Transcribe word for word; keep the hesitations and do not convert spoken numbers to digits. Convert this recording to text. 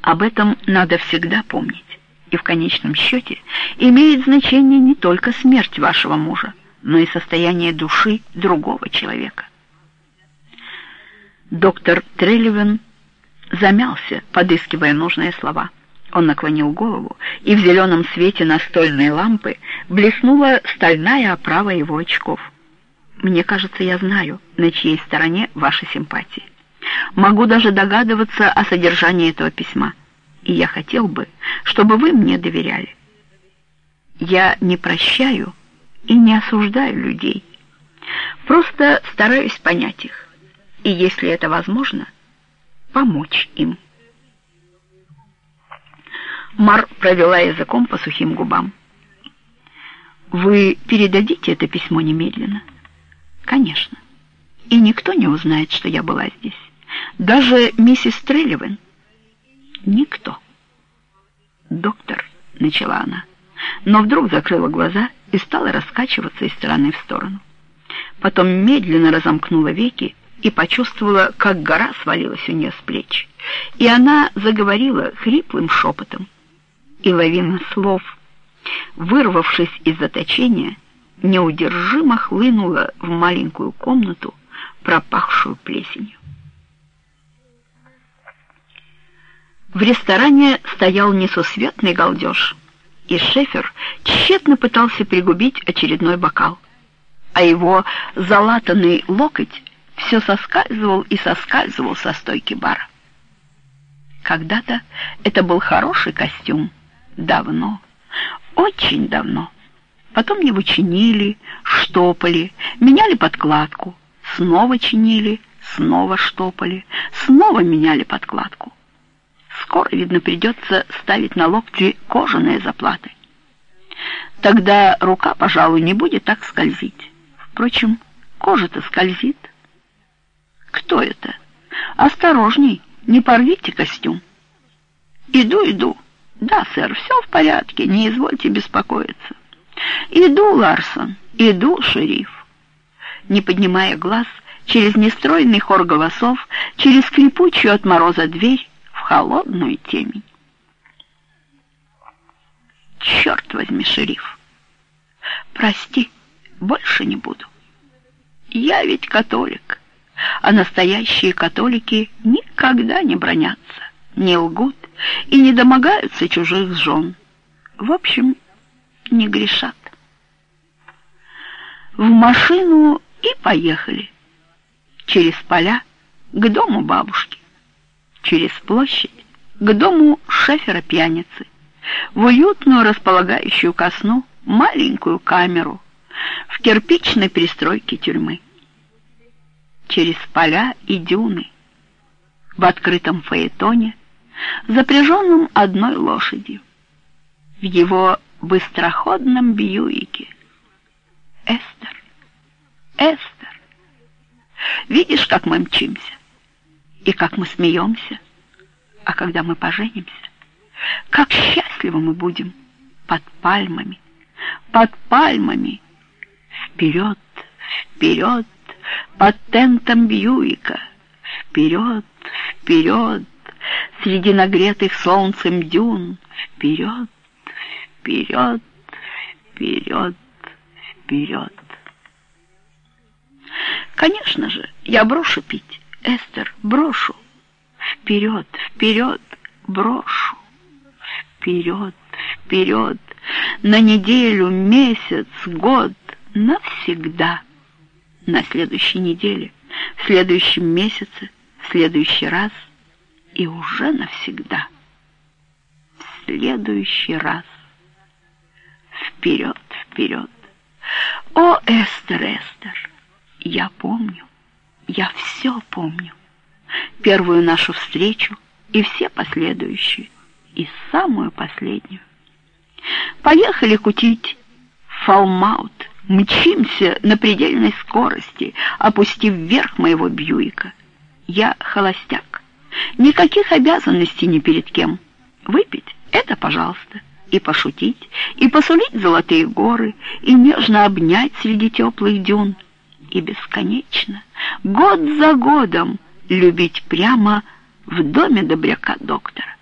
Об этом надо всегда помнить. И в конечном счете имеет значение не только смерть вашего мужа, но и состояние души другого человека. Доктор Трелливан замялся, подыскивая нужные слова. Он наклонил голову, и в зеленом свете настольной лампы блеснула стальная оправа его очков. «Мне кажется, я знаю, на чьей стороне ваши симпатии. Могу даже догадываться о содержании этого письма, и я хотел бы, чтобы вы мне доверяли. Я не прощаю и не осуждаю людей, просто стараюсь понять их, и, если это возможно, помочь им». Мар провела языком по сухим губам. «Вы передадите это письмо немедленно?» «Конечно. И никто не узнает, что я была здесь. Даже миссис Трелливан?» «Никто». «Доктор», — начала она, но вдруг закрыла глаза и стала раскачиваться из стороны в сторону. Потом медленно разомкнула веки и почувствовала, как гора свалилась у нее с плеч. И она заговорила хриплым шепотом. И лавина слов, вырвавшись из заточения, неудержимо хлынула в маленькую комнату, пропахшую плесенью. В ресторане стоял несусветный галдеж, и Шефер тщетно пытался пригубить очередной бокал, а его залатанный локоть все соскальзывал и соскальзывал со стойки бара. Когда-то это был хороший костюм. Давно, очень давно. Потом его чинили, штопали, меняли подкладку, снова чинили, снова штопали, снова меняли подкладку. Скоро, видно, придется ставить на локти кожаные заплаты. Тогда рука, пожалуй, не будет так скользить. Впрочем, кожа-то скользит. Кто это? Осторожней, не порвите костюм. Иду, иду. Да, сэр, все в порядке, не извольте беспокоиться. Иду, Ларсон, иду, шериф. Не поднимая глаз, через нестройный хор голосов, через скрипучую от мороза дверь в холодную темень. Черт возьми, шериф. Прости, больше не буду. Я ведь католик, а настоящие католики никогда не бранятся, не лгут и не домогаются чужих жен. В общем, не грешат. В машину и поехали. Через поля к дому бабушки, через площадь к дому Шефера-пьяницы, в уютную, располагающую ко сну маленькую камеру в кирпичной пристройке тюрьмы. Через поля и дюны, в открытом фаэтоне, запряженном одной лошадью, в его быстроходном Бьюике. Эстер, Эстер, видишь, как мы мчимся, и как мы смеемся, а когда мы поженимся, как счастливы мы будем под пальмами, под пальмами, вперед, вперед, под тентом Бьюика, вперед, вперед, среди нагретых солнцем дюн, вперед, вперед, вперед, вперед. Конечно же, я брошу пить, Эстер, брошу. Вперед, вперед, брошу. Вперед, вперед, на неделю, месяц, год, навсегда. На следующей неделе, в следующем месяце, в следующий раз и уже навсегда. В следующий раз. Вперед, вперед. О, Эстер, Эстер, я помню, я все помню. Первую нашу встречу и все последующие, и самую последнюю. Поехали кутить в Фалмаут. Мчимся на предельной скорости, опустив вверх моего Бьюика. Я холостяк. Никаких обязанностей ни перед кем. Выпить — это пожалуйста. И пошутить, и посулить золотые горы, и нежно обнять среди теплых дюн. И бесконечно, год за годом, любить прямо в доме добряка доктора.